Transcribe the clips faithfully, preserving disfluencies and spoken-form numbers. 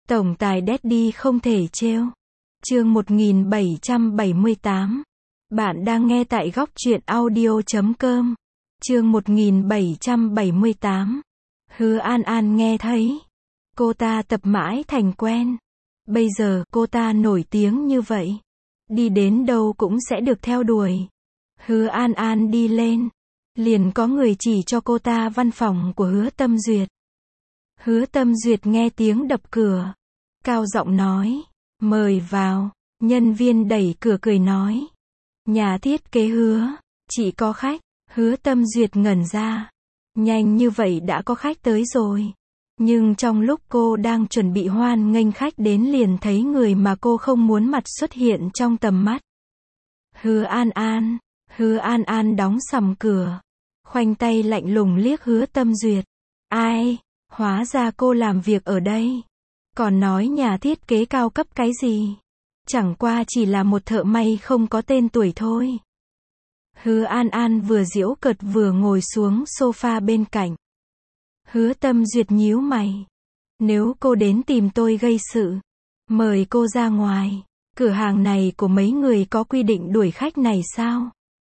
Tổng tài Daddy không thể trêu. Chương một nghìn bảy trăm bảy mươi tám. Bạn đang nghe tại góc truyện audio chấm com. Chương một nghìn bảy trăm bảy mươi tám. Hứa An An nghe thấy. Cô ta tập mãi thành quen. Bây giờ cô ta nổi tiếng như vậy. Đi đến đâu cũng sẽ được theo đuổi. Hứa An An đi lên. Liền có người chỉ cho cô ta văn phòng của Hứa Tâm Duyệt. Hứa Tâm Duyệt nghe tiếng đập cửa. Cao giọng nói. Mời vào. Nhân viên đẩy cửa cười nói. Nhà thiết kế Hứa. Chị có khách. Hứa Tâm Duyệt ngẩn ra. Nhanh như vậy đã có khách tới rồi. Nhưng trong lúc cô đang chuẩn bị hoan nghênh khách đến liền thấy người mà cô không muốn mặt xuất hiện trong tầm mắt. Hứa An An. Hứa An An đóng sầm cửa. Khoanh tay lạnh lùng liếc Hứa Tâm Duyệt. Ai? Hóa ra cô làm việc ở đây. Còn nói nhà thiết kế cao cấp cái gì? Chẳng qua chỉ là một thợ may không có tên tuổi thôi. Hứa An An vừa giễu cợt vừa ngồi xuống sofa bên cạnh. Hứa Tâm Duyệt nhíu mày. Nếu cô đến tìm tôi gây sự, mời cô ra ngoài. Cửa hàng này của mấy người có quy định đuổi khách này sao?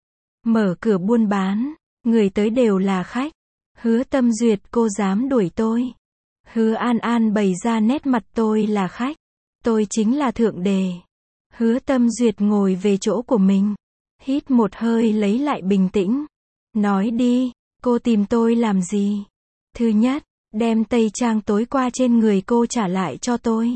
Mở cửa buôn bán, người tới đều là khách. Hứa Tâm Duyệt, cô dám đuổi tôi? Hứa An An bày ra nét mặt, tôi là khách. Tôi chính là thượng đề. Hứa Tâm Duyệt ngồi về chỗ của mình. Hít một hơi lấy lại bình tĩnh. Nói đi, cô tìm tôi làm gì? Thứ nhất, đem tây trang tối qua trên người cô trả lại cho tôi.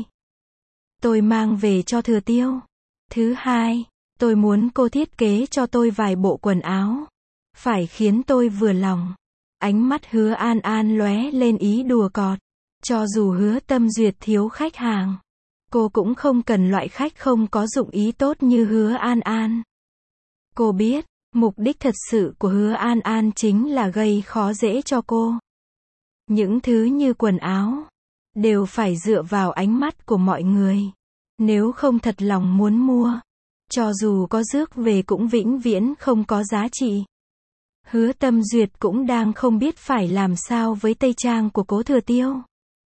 Tôi mang về cho Thừa Tiêu. Thứ hai, tôi muốn cô thiết kế cho tôi vài bộ quần áo. Phải khiến tôi vừa lòng. Ánh mắt Hứa An An lóe lên ý đùa cợt. Cho dù Hứa Tâm Duyệt thiếu khách hàng, cô cũng không cần loại khách không có dụng ý tốt như Hứa An An. Cô biết, mục đích thật sự của Hứa An An chính là gây khó dễ cho cô. Những thứ như quần áo, đều phải dựa vào ánh mắt của mọi người. Nếu không thật lòng muốn mua, cho dù có rước về cũng vĩnh viễn không có giá trị. Hứa Tâm Duyệt cũng đang không biết phải làm sao với tây trang của Cố Thừa Tiêu.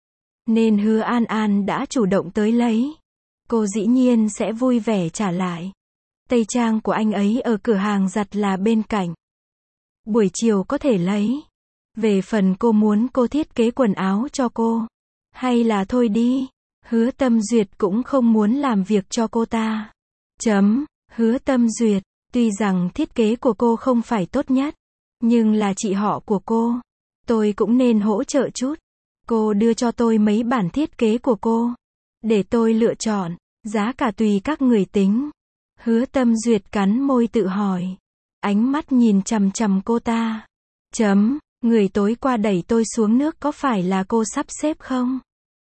Nên Hứa An An đã chủ động tới lấy. Cô dĩ nhiên sẽ vui vẻ trả lại. Tây trang của anh ấy ở cửa hàng giặt là bên cạnh. Buổi chiều có thể lấy. Về phần cô muốn cô thiết kế quần áo cho cô, hay là thôi đi. Hứa Tâm Duyệt cũng không muốn làm việc cho cô ta. Chấm. Hứa Tâm Duyệt, tuy rằng thiết kế của cô không phải tốt nhất, nhưng là chị họ của cô. Tôi cũng nên hỗ trợ chút. Cô đưa cho tôi mấy bản thiết kế của cô. Để tôi lựa chọn. Giá cả tùy các người tính. Hứa Tâm Duyệt cắn môi tự hỏi. Ánh mắt nhìn chằm chằm cô ta. Chấm. Người tối qua đẩy tôi xuống nước có phải là cô sắp xếp không?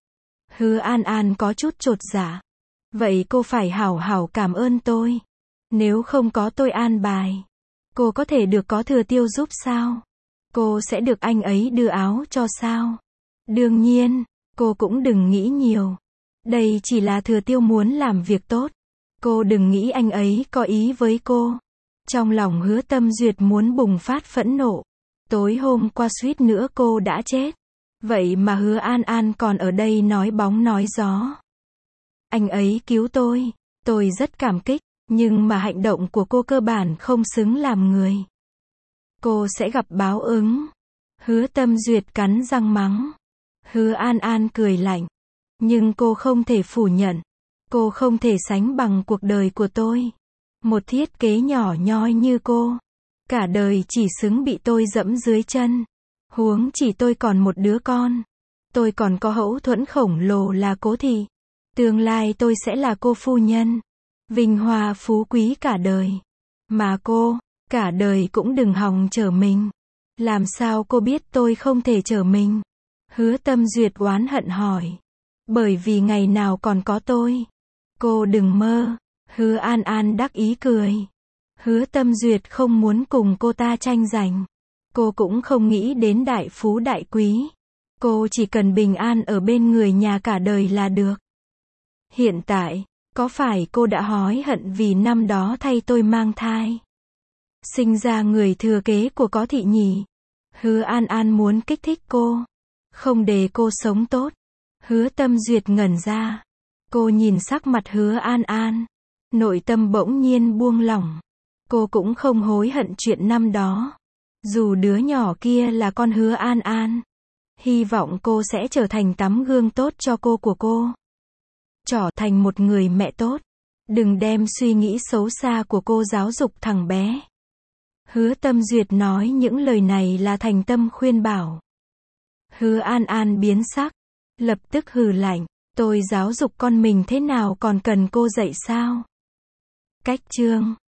Hứa An An có chút chột dạ. Vậy cô phải hảo hảo cảm ơn tôi. Nếu không có tôi an bài, cô có thể được có Thừa Tiêu giúp sao? Cô sẽ được anh ấy đưa áo cho sao? Đương nhiên, cô cũng đừng nghĩ nhiều. Đây chỉ là Thừa Tiêu muốn làm việc tốt. Cô đừng nghĩ anh ấy có ý với cô. Trong lòng Hứa Tâm Duyệt muốn bùng phát phẫn nộ. Tối hôm qua suýt nữa cô đã chết. Vậy mà Hứa An An còn ở đây nói bóng nói gió. Anh ấy cứu tôi. Tôi rất cảm kích. Nhưng mà hành động của cô cơ bản không xứng làm người. Cô sẽ gặp báo ứng. Hứa Tâm Duyệt cắn răng mắng. Hứa An An cười lạnh. Nhưng cô không thể phủ nhận. Cô không thể sánh bằng cuộc đời của tôi. Một thiết kế nhỏ nhoi như cô. Cả đời chỉ xứng bị tôi dẫm dưới chân. Huống chỉ tôi còn một đứa con. Tôi còn có hậu thuẫn khổng lồ là Cố thị. Tương lai tôi sẽ là cô phu nhân. Vinh hoa phú quý cả đời. Mà cô, cả đời cũng đừng hòng chở mình. Làm sao cô biết tôi không thể chở mình? Hứa Tâm Duyệt oán hận hỏi. Bởi vì ngày nào còn có tôi. Cô đừng mơ. Hứa An An đắc ý cười. Hứa Tâm Duyệt không muốn cùng cô ta tranh giành. Cô cũng không nghĩ đến đại phú đại quý. Cô chỉ cần bình an ở bên người nhà cả đời là được. Hiện tại, có phải cô đã hối hận vì năm đó thay tôi mang thai? Sinh ra người thừa kế của Có thị nhỉ? Hứa An An muốn kích thích cô. Không để cô sống tốt. Hứa Tâm Duyệt ngẩn ra. Cô nhìn sắc mặt Hứa An An. Nội tâm bỗng nhiên buông lỏng. Cô cũng không hối hận chuyện năm đó. Dù đứa nhỏ kia là con Hứa An An. Hy vọng cô sẽ trở thành tấm gương tốt cho cô của cô. Trở thành một người mẹ tốt. Đừng đem suy nghĩ xấu xa của cô giáo dục thằng bé. Hứa Tâm Duyệt nói những lời này là thành tâm khuyên bảo. Hứa An An biến sắc. Lập tức hừ lạnh. Tôi giáo dục con mình thế nào còn cần cô dạy sao? Cách chương